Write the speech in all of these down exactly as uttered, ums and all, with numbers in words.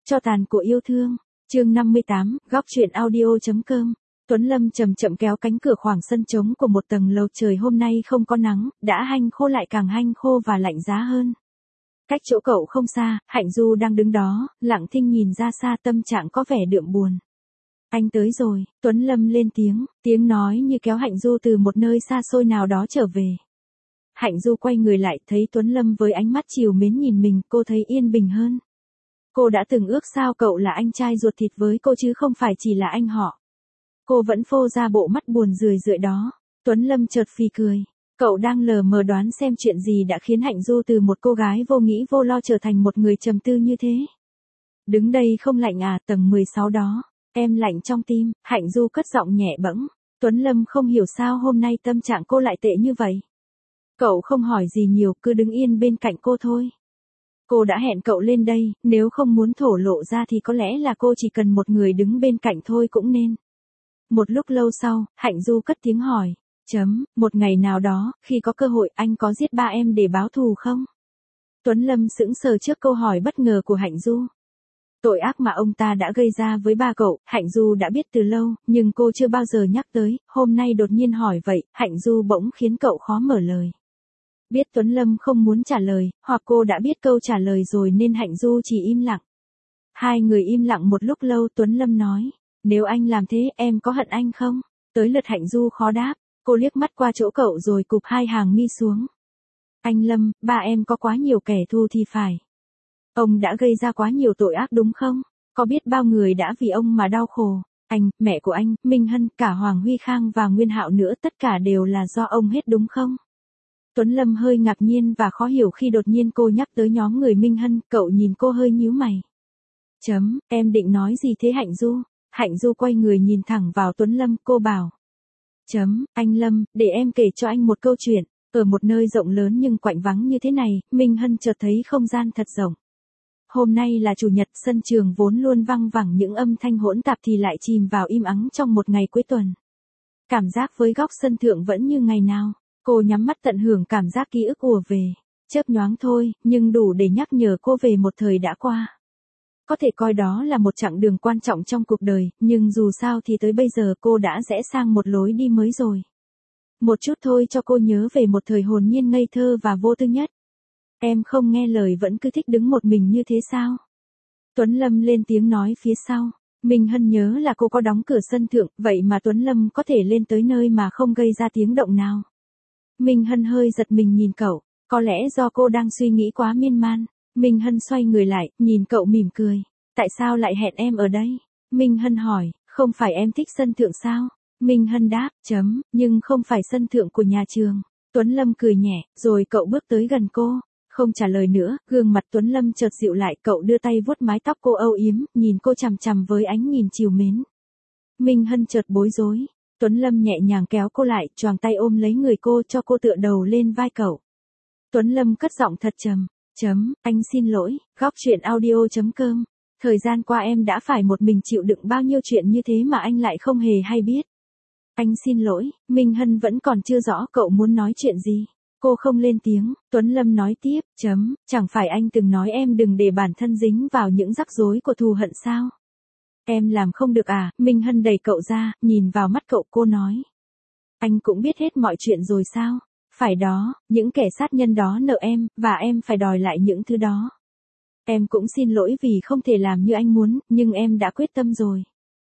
Cho tàn của yêu thương. Chương năm mươi tám, góc truyện audio.com. Tuấn Lâm chậm chậm kéo cánh cửa khoảng sân trống của một tầng lầu. Trời hôm nay không có nắng, đã hanh khô lại càng hanh khô và lạnh giá hơn. Cách chỗ cậu không xa, Hạnh Du đang đứng đó, lặng thinh nhìn ra xa, tâm trạng có vẻ đượm buồn. Anh tới rồi, Tuấn Lâm lên tiếng, tiếng nói như kéo Hạnh Du từ một nơi xa xôi nào đó trở về. Hạnh Du quay người lại, thấy Tuấn Lâm với ánh mắt trìu mến nhìn mình, cô thấy yên bình hơn. Cô đã từng ước sao cậu là anh trai ruột thịt với cô chứ không phải chỉ là anh họ. Cô vẫn phô ra bộ mắt buồn rười rượi đó. Tuấn Lâm chợt phì cười. Cậu đang lờ mờ đoán xem chuyện gì đã khiến Hạnh Du từ một cô gái vô nghĩ vô lo trở thành một người trầm tư như thế. Đứng đây không lạnh à? Tầng mười sáu đó. Em lạnh trong tim. Hạnh Du cất giọng nhẹ bẫng. Tuấn Lâm không hiểu sao hôm nay tâm trạng cô lại tệ như vậy. Cậu không hỏi gì nhiều, cứ đứng yên bên cạnh cô thôi. Cô đã hẹn cậu lên đây, nếu không muốn thổ lộ ra thì có lẽ là cô chỉ cần một người đứng bên cạnh thôi cũng nên. Một lúc lâu sau, Hạnh Du cất tiếng hỏi. Chấm, một ngày nào đó, khi có cơ hội anh có giết ba em để báo thù không? Tuấn Lâm sững sờ trước câu hỏi bất ngờ của Hạnh Du. Tội ác mà ông ta đã gây ra với ba cậu, Hạnh Du đã biết từ lâu, nhưng cô chưa bao giờ nhắc tới, hôm nay đột nhiên hỏi vậy, Hạnh Du bỗng khiến cậu khó mở lời. Biết Tuấn Lâm không muốn trả lời, hoặc cô đã biết câu trả lời rồi nên Hạnh Du chỉ im lặng. Hai người im lặng một lúc lâu. Tuấn Lâm nói, nếu anh làm thế em có hận anh không? Tới lượt Hạnh Du khó đáp, cô liếc mắt qua chỗ cậu rồi cụp hai hàng mi xuống. Anh Lâm, ba em có quá nhiều kẻ thù thì phải. Ông đã gây ra quá nhiều tội ác đúng không? Có biết bao người đã vì ông mà đau khổ? Anh, mẹ của anh, Minh Hân, cả Hoàng Huy Khang và Nguyên Hạo nữa, tất cả đều là do ông hết đúng không? Tuấn Lâm hơi ngạc nhiên và khó hiểu khi đột nhiên cô nhắc tới nhóm người Minh Hân, cậu nhìn cô hơi nhíu mày. Chấm, em định nói gì thế Hạnh Du? Hạnh Du quay người nhìn thẳng vào Tuấn Lâm, cô bảo. Chấm, anh Lâm, để em kể cho anh một câu chuyện. Ở một nơi rộng lớn nhưng quạnh vắng như thế này, Minh Hân chợt thấy không gian thật rộng. Hôm nay là chủ nhật, sân trường vốn luôn văng vẳng những âm thanh hỗn tạp thì lại chìm vào im ắng trong một ngày cuối tuần. Cảm giác với góc sân thượng vẫn như ngày nào. Cô nhắm mắt tận hưởng cảm giác ký ức ùa về. Chớp nhoáng thôi, nhưng đủ để nhắc nhở cô về một thời đã qua. Có thể coi đó là một chặng đường quan trọng trong cuộc đời, nhưng dù sao thì tới bây giờ cô đã rẽ sang một lối đi mới rồi. Một chút thôi cho cô nhớ về một thời hồn nhiên ngây thơ và vô tư nhất. Em không nghe lời vẫn cứ thích đứng một mình như thế sao? Tuấn Lâm lên tiếng nói phía sau. Minh Hân nhớ là cô có đóng cửa sân thượng, vậy mà Tuấn Lâm có thể lên tới nơi mà không gây ra tiếng động nào. Minh Hân hơi giật mình nhìn cậu, có lẽ do cô đang suy nghĩ quá miên man. Minh Hân xoay người lại, nhìn cậu mỉm cười. Tại sao lại hẹn em ở đây? Minh Hân hỏi, không phải em thích sân thượng sao? Minh Hân đáp, chấm, nhưng không phải sân thượng của nhà trường. Tuấn Lâm cười nhẹ, rồi cậu bước tới gần cô. Không trả lời nữa, gương mặt Tuấn Lâm chợt dịu lại, cậu đưa tay vuốt mái tóc cô âu yếm, nhìn cô chằm chằm với ánh nhìn trìu mến. Minh Hân chợt bối rối. Tuấn Lâm nhẹ nhàng kéo cô lại, choàng tay ôm lấy người cô cho cô tựa đầu lên vai cậu. Tuấn Lâm cất giọng thật trầm, chấm, anh xin lỗi, góc truyện audio.com. Thời gian qua em đã phải một mình chịu đựng bao nhiêu chuyện như thế mà anh lại không hề hay biết. Anh xin lỗi. Minh Hân vẫn còn chưa rõ cậu muốn nói chuyện gì. Cô không lên tiếng. Tuấn Lâm nói tiếp, chấm, chẳng phải anh từng nói em đừng để bản thân dính vào những rắc rối của thù hận sao? Em làm không được à? Minh Hân đẩy cậu ra, nhìn vào mắt cậu, cô nói. Anh cũng biết hết mọi chuyện rồi sao? Phải đó, những kẻ sát nhân đó nợ em, và em phải đòi lại những thứ đó. Em cũng xin lỗi vì không thể làm như anh muốn, nhưng em đã quyết tâm rồi.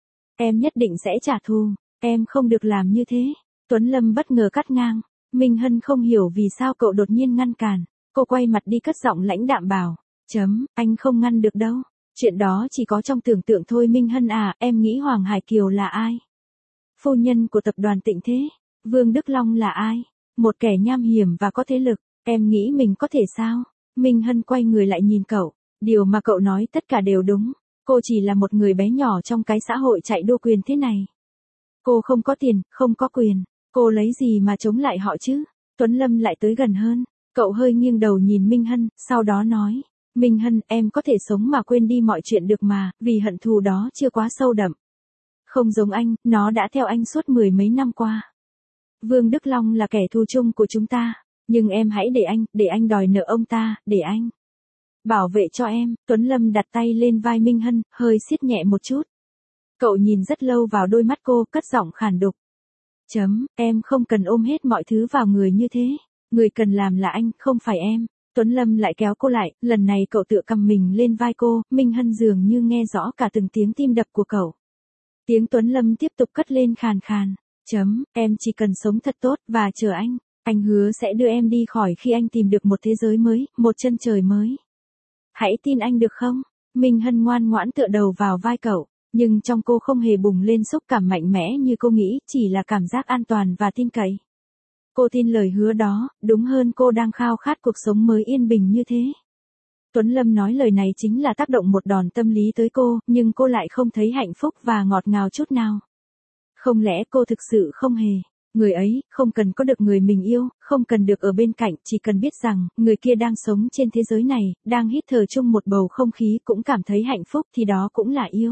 Em nhất định sẽ trả thù, em không được làm như thế. Tuấn Lâm bất ngờ cắt ngang. Minh Hân không hiểu vì sao cậu đột nhiên ngăn cản. Cô quay mặt đi cất giọng lãnh đạm bảo. Chấm, anh không ngăn được đâu. Chuyện đó chỉ có trong tưởng tượng thôi. Minh Hân à, em nghĩ Hoàng Hải Kiều là ai? Phu nhân của tập đoàn Tịnh Thế. Vương Đức Long là ai? Một kẻ nham hiểm và có thế lực. Em nghĩ mình có thể sao? Minh Hân quay người lại nhìn cậu. Điều mà cậu nói tất cả đều đúng. Cô chỉ là một người bé nhỏ trong cái xã hội chạy đua quyền thế này. Cô không có tiền, không có quyền. Cô lấy gì mà chống lại họ chứ? Tuấn Lâm lại tới gần hơn. Cậu hơi nghiêng đầu nhìn Minh Hân, sau đó nói. Minh Hân, em có thể sống mà quên đi mọi chuyện được mà, vì hận thù đó chưa quá sâu đậm. Không giống anh, nó đã theo anh suốt mười mấy năm qua. Vương Đức Long là kẻ thù chung của chúng ta. Nhưng em hãy để anh, để anh đòi nợ ông ta, để anh. Bảo vệ cho em, Tuấn Lâm đặt tay lên vai Minh Hân, hơi siết nhẹ một chút. Cậu nhìn rất lâu vào đôi mắt cô, cất giọng khàn đục. Chấm, em không cần ôm hết mọi thứ vào người như thế. Người cần làm là anh, không phải em. Tuấn Lâm lại kéo cô lại, lần này cậu tựa cầm mình lên vai cô, Minh Hân dường như nghe rõ cả từng tiếng tim đập của cậu. Tiếng Tuấn Lâm tiếp tục cất lên khàn khàn. Chấm, em chỉ cần sống thật tốt và chờ anh. Anh hứa sẽ đưa em đi khỏi khi anh tìm được một thế giới mới, một chân trời mới. Hãy tin anh được không? Minh Hân ngoan ngoãn tựa đầu vào vai cậu, nhưng trong cô không hề bùng lên xúc cảm mạnh mẽ như cô nghĩ, chỉ là cảm giác an toàn và tin cậy. Cô tin lời hứa đó, đúng hơn cô đang khao khát cuộc sống mới yên bình như thế. Tuấn Lâm nói lời này chính là tác động một đòn tâm lý tới cô, nhưng cô lại không thấy hạnh phúc và ngọt ngào chút nào. Không lẽ cô thực sự không hề? Người ấy, không cần có được người mình yêu, không cần được ở bên cạnh, chỉ cần biết rằng, người kia đang sống trên thế giới này, đang hít thở chung một bầu không khí cũng cảm thấy hạnh phúc thì đó cũng là yêu.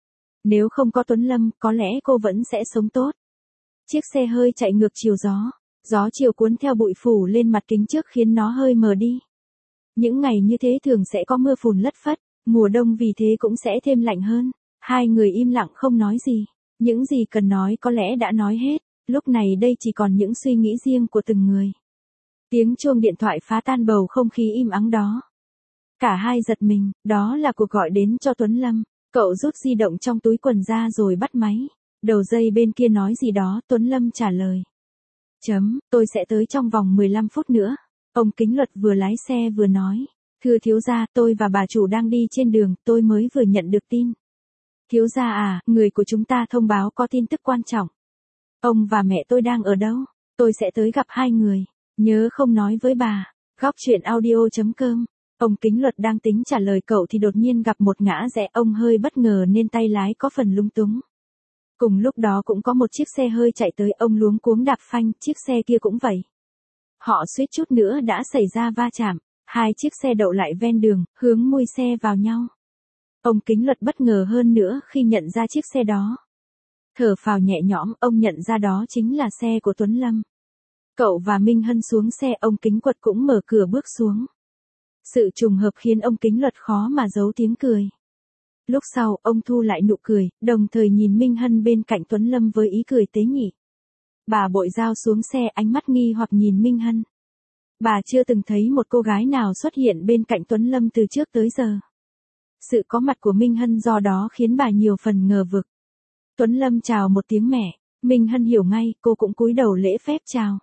Nếu không có Tuấn Lâm, có lẽ cô vẫn sẽ sống tốt. Chiếc xe hơi chạy ngược chiều gió. Gió chiều cuốn theo bụi phủ lên mặt kính trước khiến nó hơi mờ đi. Những ngày như thế thường sẽ có mưa phùn lất phất, mùa đông vì thế cũng sẽ thêm lạnh hơn. Hai người im lặng không nói gì. Những gì cần nói có lẽ đã nói hết. Lúc này đây chỉ còn những suy nghĩ riêng của từng người. Tiếng chuông điện thoại phá tan bầu không khí im ắng đó. Cả hai giật mình, đó là cuộc gọi đến cho Tuấn Lâm. Cậu rút di động trong túi quần ra rồi bắt máy. Đầu dây bên kia nói gì đó, Tuấn Lâm trả lời. Chấm, tôi sẽ tới trong vòng mười lăm phút nữa. Ông Kính Luật vừa lái xe vừa nói. Thưa thiếu gia, tôi và bà chủ đang đi trên đường, tôi mới vừa nhận được tin. Thiếu gia à, người của chúng ta thông báo có tin tức quan trọng. Ông và mẹ tôi đang ở đâu? Tôi sẽ tới gặp hai người. Nhớ không nói với bà. Góc chuyện audio chấm com. Ông Kính Luật đang tính trả lời cậu thì đột nhiên gặp một ngã rẽ, ông hơi bất ngờ nên tay lái có phần lung túng. Cùng lúc đó cũng có một chiếc xe hơi chạy tới, ông luống cuống đạp phanh, chiếc xe kia cũng vậy. Họ suýt chút nữa đã xảy ra va chạm, hai chiếc xe đậu lại ven đường, hướng mui xe vào nhau. Ông Kính Luật bất ngờ hơn nữa khi nhận ra chiếc xe đó. Thở phào nhẹ nhõm, ông nhận ra đó chính là xe của Tuấn Lâm. Cậu và Minh Hân xuống xe, ông Kính Quật cũng mở cửa bước xuống. Sự trùng hợp khiến ông Kính Luật khó mà giấu tiếng cười. Lúc sau, ông thu lại nụ cười, đồng thời nhìn Minh Hân bên cạnh Tuấn Lâm với ý cười tế nhị. Bà Bội Giao xuống xe, ánh mắt nghi hoặc nhìn Minh Hân. Bà chưa từng thấy một cô gái nào xuất hiện bên cạnh Tuấn Lâm từ trước tới giờ. Sự có mặt của Minh Hân do đó khiến bà nhiều phần ngờ vực. Tuấn Lâm chào một tiếng mẹ, Minh Hân hiểu ngay, cô cũng cúi đầu lễ phép chào.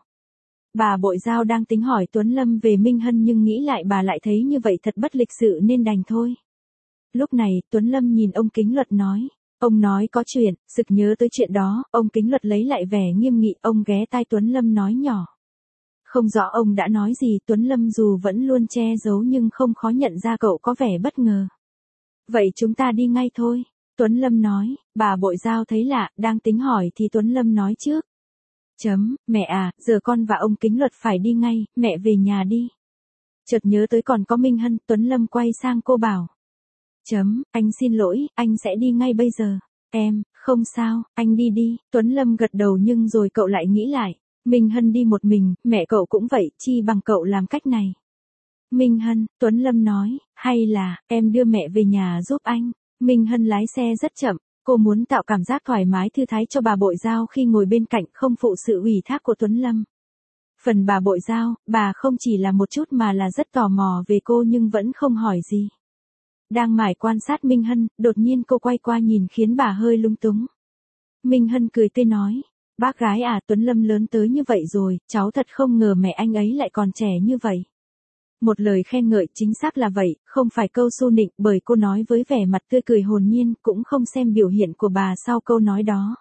Bà Bội Giao đang tính hỏi Tuấn Lâm về Minh Hân nhưng nghĩ lại bà lại thấy như vậy thật bất lịch sự nên đành thôi. Lúc này, Tuấn Lâm nhìn ông Kính Luật nói. Ông nói có chuyện, sực nhớ tới chuyện đó, ông Kính Luật lấy lại vẻ nghiêm nghị, ông ghé tai Tuấn Lâm nói nhỏ. Không rõ ông đã nói gì, Tuấn Lâm dù vẫn luôn che giấu nhưng không khó nhận ra cậu có vẻ bất ngờ. Vậy chúng ta đi ngay thôi, Tuấn Lâm nói. Bà Bội Giao thấy lạ, đang tính hỏi thì Tuấn Lâm nói trước. Chấm, mẹ à, giờ con và ông Kính Luật phải đi ngay, mẹ về nhà đi. Chợt nhớ tới còn có Minh Hân, Tuấn Lâm quay sang cô bảo. Chấm, anh xin lỗi, anh sẽ đi ngay bây giờ. Em, không sao, anh đi đi. Tuấn Lâm gật đầu nhưng rồi cậu lại nghĩ lại. Minh Hân đi một mình, mẹ cậu cũng vậy, chi bằng cậu làm cách này. Minh Hân, Tuấn Lâm nói, hay là, em đưa mẹ về nhà giúp anh. Minh Hân lái xe rất chậm, cô muốn tạo cảm giác thoải mái thư thái cho bà Bội Giao khi ngồi bên cạnh, không phụ sự ủy thác của Tuấn Lâm. Phần bà Bội Giao, bà không chỉ là một chút mà là rất tò mò về cô nhưng vẫn không hỏi gì. Đang mải quan sát Minh Hân, đột nhiên cô quay qua nhìn khiến bà hơi lung túng. Minh Hân cười tươi nói, bác gái à, Tuấn Lâm lớn tới như vậy rồi, cháu thật không ngờ mẹ anh ấy lại còn trẻ như vậy. Một lời khen ngợi, chính xác là vậy, không phải câu xu nịnh, bởi cô nói với vẻ mặt tươi cười hồn nhiên, cũng không xem biểu hiện của bà sau câu nói đó.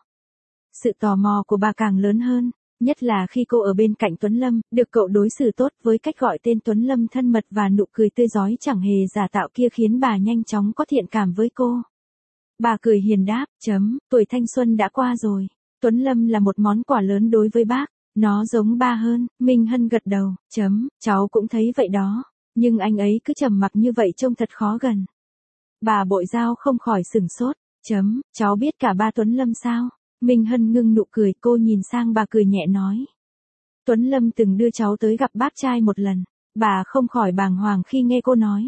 Sự tò mò của bà càng lớn hơn, nhất là khi cô ở bên cạnh Tuấn Lâm, được cậu đối xử tốt với cách gọi tên Tuấn Lâm thân mật và nụ cười tươi rói chẳng hề giả tạo kia khiến bà nhanh chóng có thiện cảm với cô. Bà cười hiền đáp, chấm, tuổi thanh xuân đã qua rồi. Tuấn Lâm là một món quà lớn đối với bác. Nó giống ba hơn, Minh Hân gật đầu, chấm, cháu cũng thấy vậy đó. Nhưng anh ấy cứ trầm mặc như vậy trông thật khó gần. Bà Bội Giao không khỏi sửng sốt, chấm, cháu biết cả ba Tuấn Lâm sao? Minh Hân ngưng nụ cười, cô nhìn sang bà cười nhẹ nói. Tuấn Lâm từng đưa cháu tới gặp bác trai một lần. Bà không khỏi bàng hoàng khi nghe cô nói.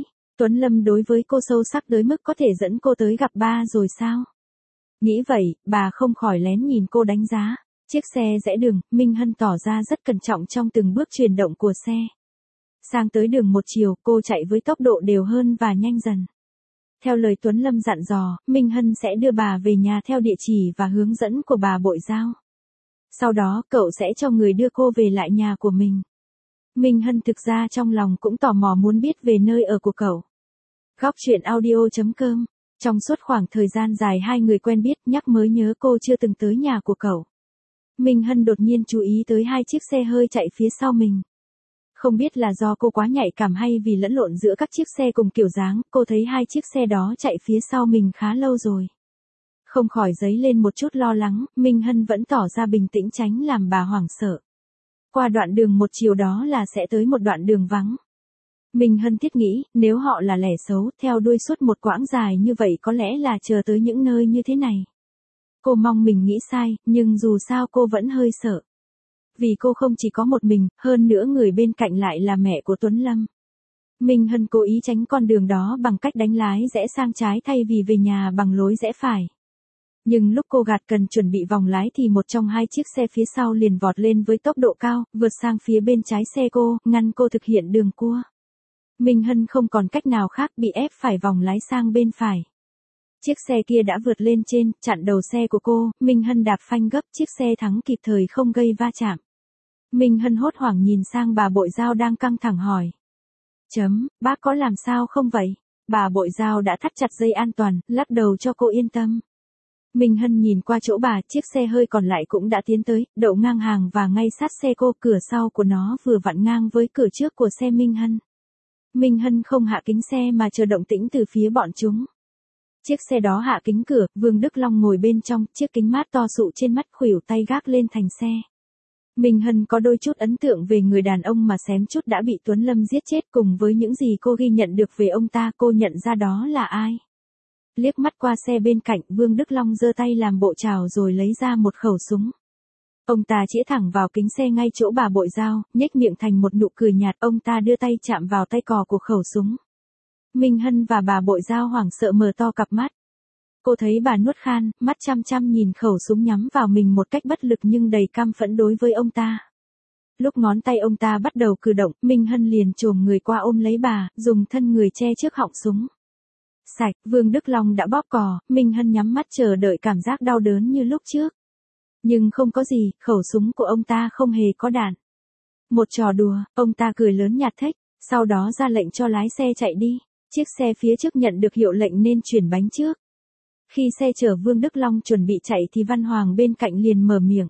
Tuấn Lâm đối với cô sâu sắc tới mức có thể dẫn cô tới gặp ba rồi sao? Nghĩ vậy, bà không khỏi lén nhìn cô đánh giá. Chiếc xe rẽ đường, Minh Hân tỏ ra rất cẩn trọng trong từng bước chuyển động của xe. Sang tới đường một chiều, cô chạy với tốc độ đều hơn và nhanh dần. Theo lời Tuấn Lâm dặn dò, Minh Hân sẽ đưa bà về nhà theo địa chỉ và hướng dẫn của bà Bội Giao. Sau đó, cậu sẽ cho người đưa cô về lại nhà của mình. Minh Hân thực ra trong lòng cũng tò mò muốn biết về nơi ở của cậu. Góc truyện audio chấm com. Trong suốt khoảng thời gian dài hai người quen biết, nhắc mới nhớ cô chưa từng tới nhà của cậu. Minh Hân đột nhiên chú ý tới hai chiếc xe hơi chạy phía sau mình. Không biết là do cô quá nhạy cảm hay vì lẫn lộn giữa các chiếc xe cùng kiểu dáng, cô thấy hai chiếc xe đó chạy phía sau mình khá lâu rồi. Không khỏi dấy lên một chút lo lắng, Minh Hân vẫn tỏ ra bình tĩnh tránh làm bà hoảng sợ. Qua đoạn đường một chiều đó là sẽ tới một đoạn đường vắng. Minh Hân thiết nghĩ, nếu họ là lẻ xấu, theo đuôi suốt một quãng dài như vậy có lẽ là chờ tới những nơi như thế này. Cô mong mình nghĩ sai, nhưng dù sao cô vẫn hơi sợ. Vì cô không chỉ có một mình, hơn nữa người bên cạnh lại là mẹ của Tuấn Lâm. Minh Hân cố ý tránh con đường đó bằng cách đánh lái rẽ sang trái thay vì về nhà bằng lối rẽ phải. Nhưng lúc cô gạt cần chuẩn bị vòng lái thì một trong hai chiếc xe phía sau liền vọt lên với tốc độ cao, vượt sang phía bên trái xe cô, ngăn cô thực hiện đường cua. Minh Hân không còn cách nào khác bị ép phải vòng lái sang bên phải. Chiếc xe kia đã vượt lên trên, chặn đầu xe của cô, Minh Hân đạp phanh gấp, chiếc xe thắng kịp thời không gây va chạm. Minh Hân hốt hoảng nhìn sang bà Bội Giao đang căng thẳng hỏi. Chấm, bác có làm sao không vậy? Bà Bội Giao đã thắt chặt dây an toàn, lắc đầu cho cô yên tâm. Minh Hân nhìn qua chỗ bà, chiếc xe hơi còn lại cũng đã tiến tới, đậu ngang hàng và ngay sát xe cô, cửa sau của nó vừa vặn ngang với cửa trước của xe Minh Hân. Minh Hân không hạ kính xe mà chờ động tĩnh từ phía bọn chúng. Chiếc xe đó hạ kính cửa, Vương Đức Long ngồi bên trong, chiếc kính mát to sụ trên mắt, khuỷu tay gác lên thành xe. Minh Hân có đôi chút ấn tượng về người đàn ông mà xém chút đã bị Tuấn Lâm giết chết, cùng với những gì cô ghi nhận được về ông ta, cô nhận ra đó là ai. Liếc mắt qua xe bên cạnh, Vương Đức Long giơ tay làm bộ chào rồi lấy ra một khẩu súng. Ông ta chĩa thẳng vào kính xe ngay chỗ bà Bội Giao, nhếch miệng thành một nụ cười nhạt, ông ta đưa tay chạm vào tay cò của khẩu súng. Minh Hân và bà Bội Giao hoảng sợ mở to cặp mắt. Cô thấy bà nuốt khan, mắt chăm chăm nhìn khẩu súng nhắm vào mình một cách bất lực nhưng đầy căm phẫn đối với ông ta. Lúc ngón tay ông ta bắt đầu cử động, Minh Hân liền chồm người qua ôm lấy bà, dùng thân người che trước họng súng. Sạch, Vương Đức Long đã bóp cò, Minh Hân nhắm mắt chờ đợi cảm giác đau đớn như lúc trước. Nhưng không có gì, khẩu súng của ông ta không hề có đạn. Một trò đùa, ông ta cười lớn nhạt thách, sau đó ra lệnh cho lái xe chạy đi. Chiếc xe phía trước nhận được hiệu lệnh nên chuyển bánh trước. Khi xe chở Vương Đức Long chuẩn bị chạy thì Văn Hoàng bên cạnh liền mở miệng.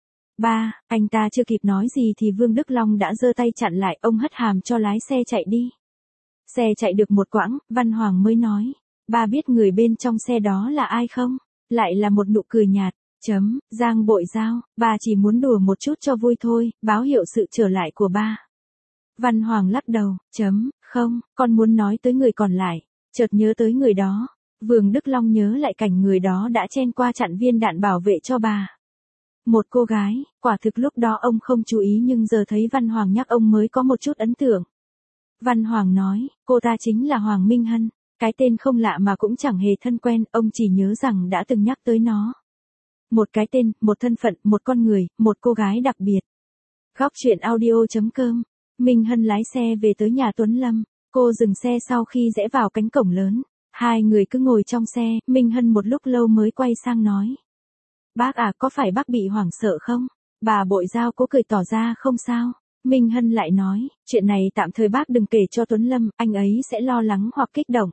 Ba, anh ta chưa kịp nói gì thì Vương Đức Long đã giơ tay chặn lại, ông hất hàm cho lái xe chạy đi. Xe chạy được một quãng, Văn Hoàng mới nói. Ba biết người bên trong xe đó là ai không? Lại là một nụ cười nhạt. Chấm, Giang Bội Giao, ba chỉ muốn đùa một chút cho vui thôi, báo hiệu sự trở lại của ba. Văn Hoàng lắc đầu, chấm, không, con muốn nói tới người còn lại, chợt nhớ tới người đó. Vương Đức Long nhớ lại cảnh người đó đã chen qua chặn viên đạn bảo vệ cho bà. Một cô gái, quả thực lúc đó ông không chú ý nhưng giờ thấy Văn Hoàng nhắc ông mới có một chút ấn tượng. Văn Hoàng nói, cô ta chính là Hoàng Minh Hân, cái tên không lạ mà cũng chẳng hề thân quen, ông chỉ nhớ rằng đã từng nhắc tới nó. Một cái tên, một thân phận, một con người, một cô gái đặc biệt. Góc truyện audio chấm com. Minh Hân lái xe về tới nhà Tuấn Lâm, cô dừng xe sau khi rẽ vào cánh cổng lớn. Hai người cứ ngồi trong xe, Minh Hân một lúc lâu mới quay sang nói. Bác à, có phải bác bị hoảng sợ không? Bà Bội Giao cố cười tỏ ra không sao. Minh Hân lại nói, chuyện này tạm thời bác đừng kể cho Tuấn Lâm, anh ấy sẽ lo lắng hoặc kích động.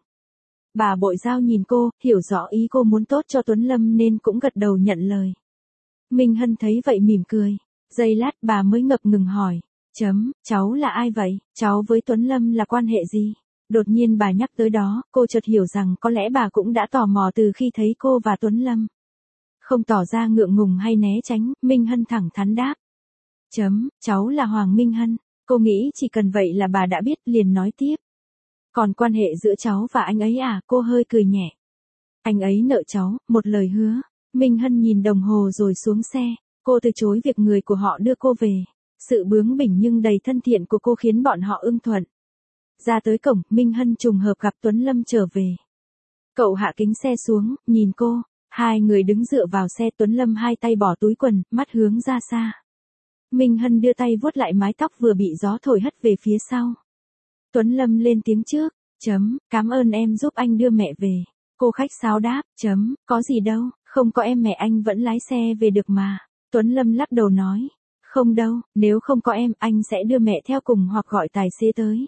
Bà Bội Giao nhìn cô, hiểu rõ ý cô muốn tốt cho Tuấn Lâm nên cũng gật đầu nhận lời. Minh Hân thấy vậy mỉm cười. Giây lát bà mới ngập ngừng hỏi. Chấm, cháu là ai vậy? Cháu với Tuấn Lâm là quan hệ gì? Đột nhiên bà nhắc tới đó, cô chợt hiểu rằng có lẽ bà cũng đã tò mò từ khi thấy cô và Tuấn Lâm. Không tỏ ra ngượng ngùng hay né tránh, Minh Hân thẳng thắn đáp. Chấm, cháu là Hoàng Minh Hân. Cô nghĩ chỉ cần vậy là bà đã biết, liền nói tiếp. Còn quan hệ giữa cháu và anh ấy à? Cô hơi cười nhẹ. Anh ấy nợ cháu, một lời hứa. Minh Hân nhìn đồng hồ rồi xuống xe. Cô từ chối việc người của họ đưa cô về. Sự bướng bỉnh nhưng đầy thân thiện của cô khiến bọn họ ưng thuận. Ra tới cổng, Minh Hân trùng hợp gặp Tuấn Lâm trở về. Cậu hạ kính xe xuống, nhìn cô, hai người đứng dựa vào xe, Tuấn Lâm hai tay bỏ túi quần, mắt hướng ra xa. Minh Hân đưa tay vuốt lại mái tóc vừa bị gió thổi hất về phía sau. Tuấn Lâm lên tiếng trước, chấm, cảm ơn em giúp anh đưa mẹ về. Cô khách sáo đáp, chấm, có gì đâu, không có em mẹ anh vẫn lái xe về được mà. Tuấn Lâm lắc đầu nói, không đâu, nếu không có em, anh sẽ đưa mẹ theo cùng hoặc gọi tài xế tới.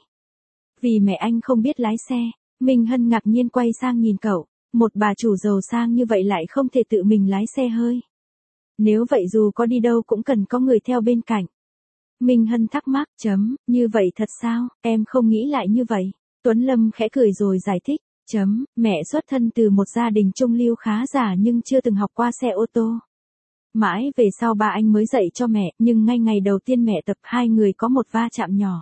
Vì mẹ anh không biết lái xe. Minh Hân ngạc nhiên quay sang nhìn cậu, một bà chủ giàu sang như vậy lại không thể tự mình lái xe hơi. Nếu vậy dù có đi đâu cũng cần có người theo bên cạnh. Minh Hân thắc mắc, chấm, như vậy thật sao, em không nghĩ lại như vậy. Tuấn Lâm khẽ cười rồi giải thích, chấm, mẹ xuất thân từ một gia đình trung lưu khá giả nhưng chưa từng học qua xe ô tô. Mãi về sau ba anh mới dạy cho mẹ, nhưng ngay ngày đầu tiên mẹ tập hai người có một va chạm nhỏ.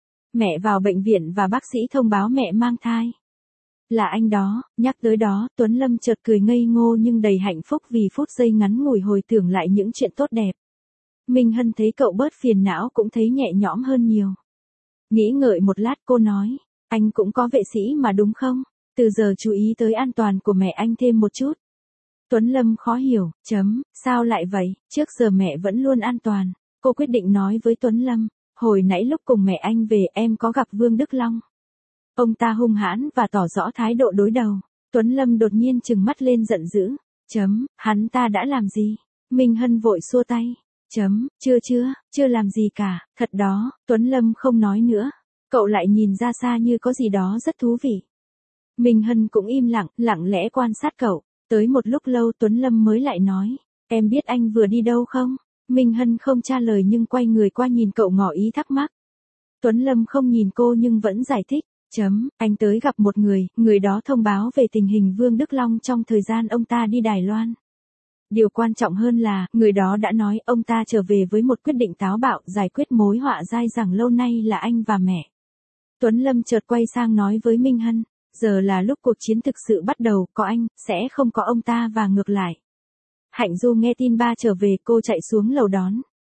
Mẹ vào bệnh viện và bác sĩ thông báo mẹ mang thai. Là anh đó, nhắc tới đó, Tuấn Lâm chợt cười ngây ngô nhưng đầy hạnh phúc vì phút giây ngắn ngủi hồi tưởng lại những chuyện tốt đẹp. Minh Hân thấy cậu bớt phiền não cũng thấy nhẹ nhõm hơn nhiều. Nghĩ ngợi một lát cô nói, anh cũng có vệ sĩ mà đúng không? Từ giờ chú ý tới an toàn của mẹ anh thêm một chút. Tuấn Lâm khó hiểu, chấm, sao lại vậy, trước giờ mẹ vẫn luôn an toàn. Cô quyết định nói với Tuấn Lâm, hồi nãy lúc cùng mẹ anh về em có gặp Vương Đức Long. Ông ta hung hãn và tỏ rõ thái độ đối đầu. Tuấn Lâm đột nhiên trừng mắt lên giận dữ. Chấm, hắn ta đã làm gì? Minh Hân vội xua tay. Chấm, chưa chưa, chưa làm gì cả, thật đó, Tuấn Lâm không nói nữa. Cậu lại nhìn ra xa như có gì đó rất thú vị. Minh Hân cũng im lặng, lặng lẽ quan sát cậu. Tới một lúc lâu Tuấn Lâm mới lại nói, em biết anh vừa đi đâu không? Minh Hân không trả lời nhưng quay người qua nhìn cậu ngỏ ý thắc mắc. Tuấn Lâm không nhìn cô nhưng vẫn giải thích. Chấm, anh tới gặp một người, người đó thông báo về tình hình Vương Đức Long trong thời gian ông ta đi Đài Loan. Điều quan trọng hơn là, người đó đã nói ông ta trở về với một quyết định táo bạo giải quyết mối họa dai dẳng lâu nay là anh và mẹ. Tuấn Lâm chợt quay sang nói với Minh Hân, giờ là lúc cuộc chiến thực sự bắt đầu, có anh, sẽ không có ông ta và ngược lại. Hạnh Du nghe tin ba trở về cô chạy xuống lầu đón.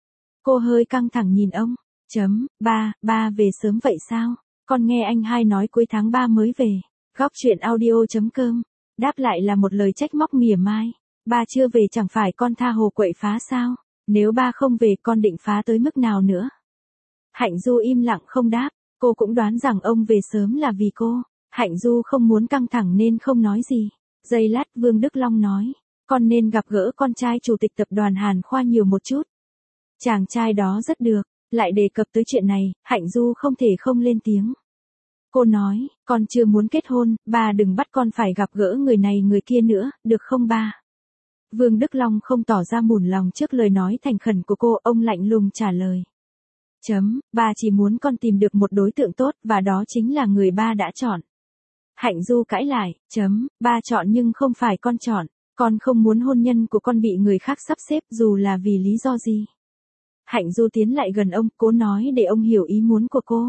Cô hơi căng thẳng nhìn ông, chấm, ba, ba về sớm vậy sao? Con nghe anh hai nói cuối tháng ba mới về. Góc chuyện audio chấm com. Đáp lại là một lời trách móc mỉa mai. Ba chưa về chẳng phải con tha hồ quậy phá sao? Nếu ba không về con định phá tới mức nào nữa? Hạnh Du im lặng không đáp. Cô cũng đoán rằng ông về sớm là vì cô. Hạnh Du không muốn căng thẳng nên không nói gì. Giây lát Vương Đức Long nói. Con nên gặp gỡ con trai chủ tịch tập đoàn Hàn Khoa nhiều một chút. Chàng trai đó rất được. Lại đề cập tới chuyện này, Hạnh Du không thể không lên tiếng. Cô nói, con chưa muốn kết hôn, ba đừng bắt con phải gặp gỡ người này người kia nữa, được không ba? Vương Đức Long không tỏ ra mủn lòng trước lời nói thành khẩn của cô, ông lạnh lùng trả lời. Chấm, ba chỉ muốn con tìm được một đối tượng tốt và đó chính là người ba đã chọn. Hạnh Du cãi lại, chấm, ba chọn nhưng không phải con chọn, con không muốn hôn nhân của con bị người khác sắp xếp dù là vì lý do gì. Hạnh Du tiến lại gần ông, cố nói để ông hiểu ý muốn của cô.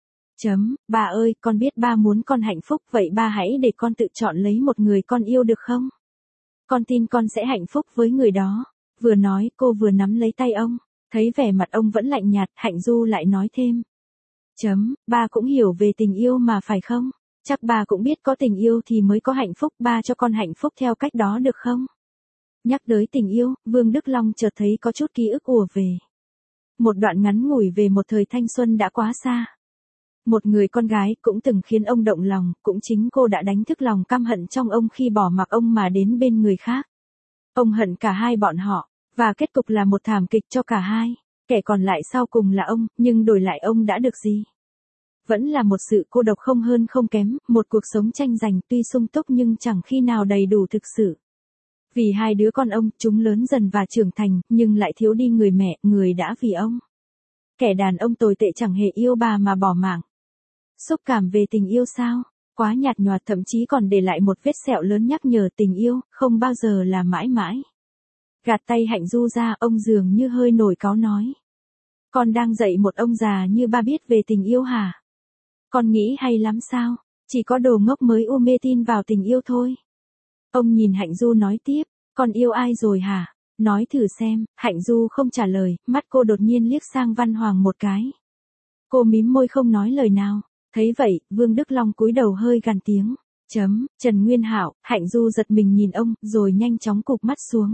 Chấm, ba ơi, con biết ba muốn con hạnh phúc, vậy ba hãy để con tự chọn lấy một người con yêu được không? Con tin con sẽ hạnh phúc với người đó. Vừa nói, cô vừa nắm lấy tay ông. Thấy vẻ mặt ông vẫn lạnh nhạt, Hạnh Du lại nói thêm. Chấm, ba cũng hiểu về tình yêu mà phải không? Chắc ba cũng biết có tình yêu thì mới có hạnh phúc, ba cho con hạnh phúc theo cách đó được không? Nhắc tới tình yêu, Vương Đức Long chợt thấy có chút ký ức ùa về. Một đoạn ngắn ngủi về một thời thanh xuân đã quá xa. Một người con gái cũng từng khiến ông động lòng, cũng chính cô đã đánh thức lòng căm hận trong ông khi bỏ mặc ông mà đến bên người khác. Ông hận cả hai bọn họ, và kết cục là một thảm kịch cho cả hai. Kẻ còn lại sau cùng là ông, nhưng đổi lại ông đã được gì? Vẫn là một sự cô độc không hơn không kém, một cuộc sống tranh giành tuy sung túc nhưng chẳng khi nào đầy đủ thực sự. Vì hai đứa con ông, chúng lớn dần và trưởng thành, nhưng lại thiếu đi người mẹ, người đã vì ông. Kẻ đàn ông tồi tệ chẳng hề yêu bà mà bỏ mạng. Xúc cảm về tình yêu sao? Quá nhạt nhòa, thậm chí còn để lại một vết sẹo lớn nhắc nhở tình yêu, không bao giờ là mãi mãi. Gạt tay Hạnh Du ra, ông dường như hơi nổi cáu nói. Con đang dạy một ông già như ba biết về tình yêu hả? Con nghĩ hay lắm sao? Chỉ có đồ ngốc mới u mê tin vào tình yêu thôi. Ông nhìn Hạnh Du nói tiếp, con yêu ai rồi hả? Nói thử xem. Hạnh Du không trả lời, mắt cô đột nhiên liếc sang Văn Hoàng một cái. Cô mím môi không nói lời nào. Thấy vậy, Vương Đức Long cúi đầu hơi gằn tiếng. Chấm, Trần Nguyên Hạo, Hạnh Du giật mình nhìn ông, rồi nhanh chóng cụp mắt xuống.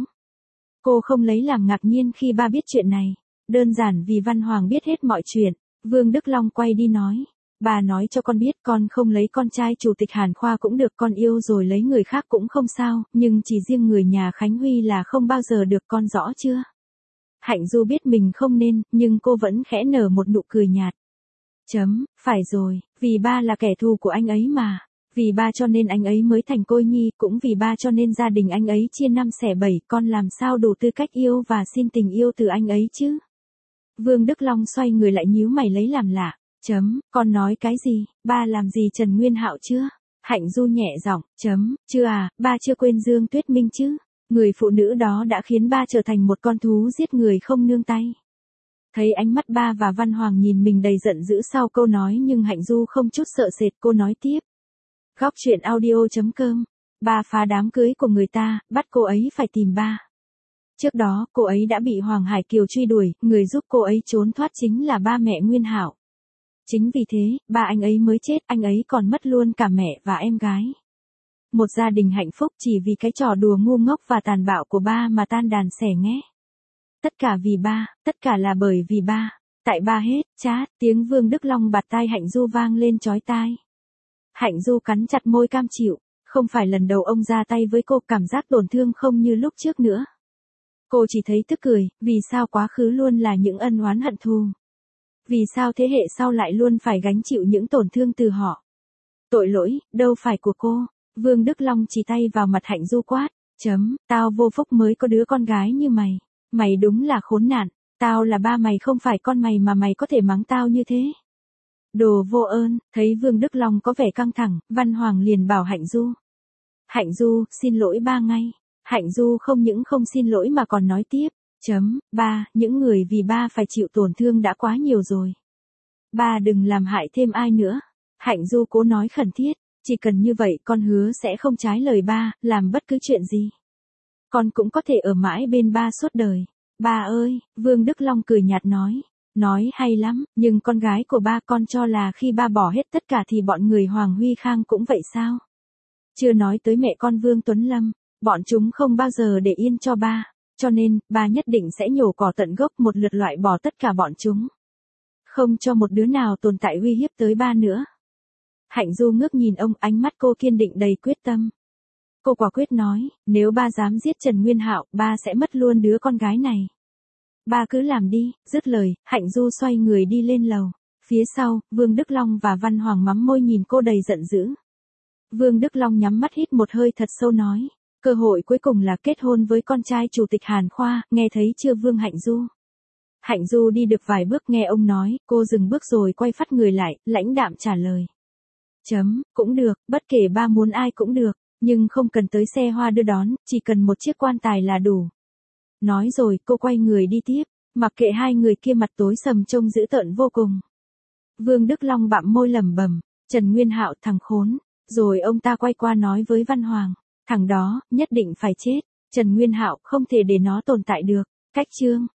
Cô không lấy làm ngạc nhiên khi ba biết chuyện này. Đơn giản vì Văn Hoàng biết hết mọi chuyện. Vương Đức Long quay đi nói. Bà nói cho con biết con không lấy con trai chủ tịch Hàn Khoa cũng được, con yêu rồi lấy người khác cũng không sao, nhưng chỉ riêng người nhà Khánh Huy là không bao giờ được, con rõ chưa? Hạnh Du biết mình không nên, nhưng cô vẫn khẽ nở một nụ cười nhạt. Chấm, phải rồi, vì ba là kẻ thù của anh ấy mà. Vì ba cho nên anh ấy mới thành cô nhi, cũng vì ba cho nên gia đình anh ấy chia năm xẻ bảy, con làm sao đủ tư cách yêu và xin tình yêu từ anh ấy chứ? Vương Đức Long xoay người lại nhíu mày lấy làm lạ. Chấm, con nói cái gì, ba làm gì Trần Nguyên Hạo chưa? Hạnh Du nhẹ giọng, chấm, chưa à, ba chưa quên Dương Tuyết Minh chứ? Người phụ nữ đó đã khiến ba trở thành một con thú giết người không nương tay. Thấy ánh mắt ba và Văn Hoàng nhìn mình đầy giận dữ sau câu nói, nhưng Hạnh Du không chút sợ sệt, cô nói tiếp. Góc truyện audio chấm com, ba phá đám cưới của người ta, bắt cô ấy phải tìm ba. Trước đó, cô ấy đã bị Hoàng Hải Kiều truy đuổi, người giúp cô ấy trốn thoát chính là ba mẹ Nguyên Hạo. Chính vì thế, ba anh ấy mới chết, anh ấy còn mất luôn cả mẹ và em gái. Một gia đình hạnh phúc chỉ vì cái trò đùa ngu ngốc và tàn bạo của ba mà tan đàn xẻ nghé. Tất cả vì ba, tất cả là bởi vì ba. Tại ba hết, chát, tiếng Vương Đức Long bạt tai Hạnh Du vang lên chói tai. Hạnh Du cắn chặt môi cam chịu, không phải lần đầu ông ra tay với cô, cảm giác tổn thương không như lúc trước nữa. Cô chỉ thấy tức cười, vì sao quá khứ luôn là những ân oán hận thù. Vì sao thế hệ sau lại luôn phải gánh chịu những tổn thương từ họ. Tội lỗi, đâu phải của cô. Vương Đức Long chỉ tay vào mặt Hạnh Du quát. Chấm, tao vô phúc mới có đứa con gái như mày. Mày đúng là khốn nạn. Tao là ba mày không phải con mày mà mày có thể mắng tao như thế. Đồ vô ơn. Thấy Vương Đức Long có vẻ căng thẳng, Văn Hoàng liền bảo Hạnh Du. Hạnh Du, xin lỗi ba ngay. Hạnh Du không những không xin lỗi mà còn nói tiếp. Chấm, ba, những người vì ba phải chịu tổn thương đã quá nhiều rồi. Ba đừng làm hại thêm ai nữa. Hạnh Du cố nói khẩn thiết, chỉ cần như vậy con hứa sẽ không trái lời ba, làm bất cứ chuyện gì. Con cũng có thể ở mãi bên ba suốt đời. Ba ơi, Vương Đức Long cười nhạt nói. Nói hay lắm, nhưng con gái của ba con cho là khi ba bỏ hết tất cả thì bọn người Hoàng Huy Khang cũng vậy sao? Chưa nói tới mẹ con Vương Tuấn Lâm, bọn chúng không bao giờ để yên cho ba. Cho nên, ba nhất định sẽ nhổ cỏ tận gốc, một lượt loại bỏ tất cả bọn chúng. Không cho một đứa nào tồn tại uy hiếp tới ba nữa. Hạnh Du ngước nhìn ông, ánh mắt cô kiên định đầy quyết tâm. Cô quả quyết nói, nếu ba dám giết Trần Nguyên Hạo, ba sẽ mất luôn đứa con gái này. Ba cứ làm đi, dứt lời, Hạnh Du xoay người đi lên lầu. Phía sau, Vương Đức Long và Văn Hoàng mắm môi nhìn cô đầy giận dữ. Vương Đức Long nhắm mắt hít một hơi thật sâu nói. Cơ hội cuối cùng là kết hôn với con trai chủ tịch Hàn Khoa, nghe thấy chưa Vương Hạnh Du? Hạnh Du đi được vài bước nghe ông nói, cô dừng bước rồi quay phắt người lại, lãnh đạm trả lời. Chấm, cũng được, bất kể ba muốn ai cũng được, nhưng không cần tới xe hoa đưa đón, chỉ cần một chiếc quan tài là đủ. Nói rồi, cô quay người đi tiếp, mặc kệ hai người kia mặt tối sầm trông dữ tợn vô cùng. Vương Đức Long bặm môi lẩm bẩm, Trần Nguyên Hạo thằng khốn, rồi ông ta quay qua nói với Văn Hoàng. Thằng đó, nhất định phải chết. Trần Nguyên Hạo không thể để nó tồn tại được. Cách chương.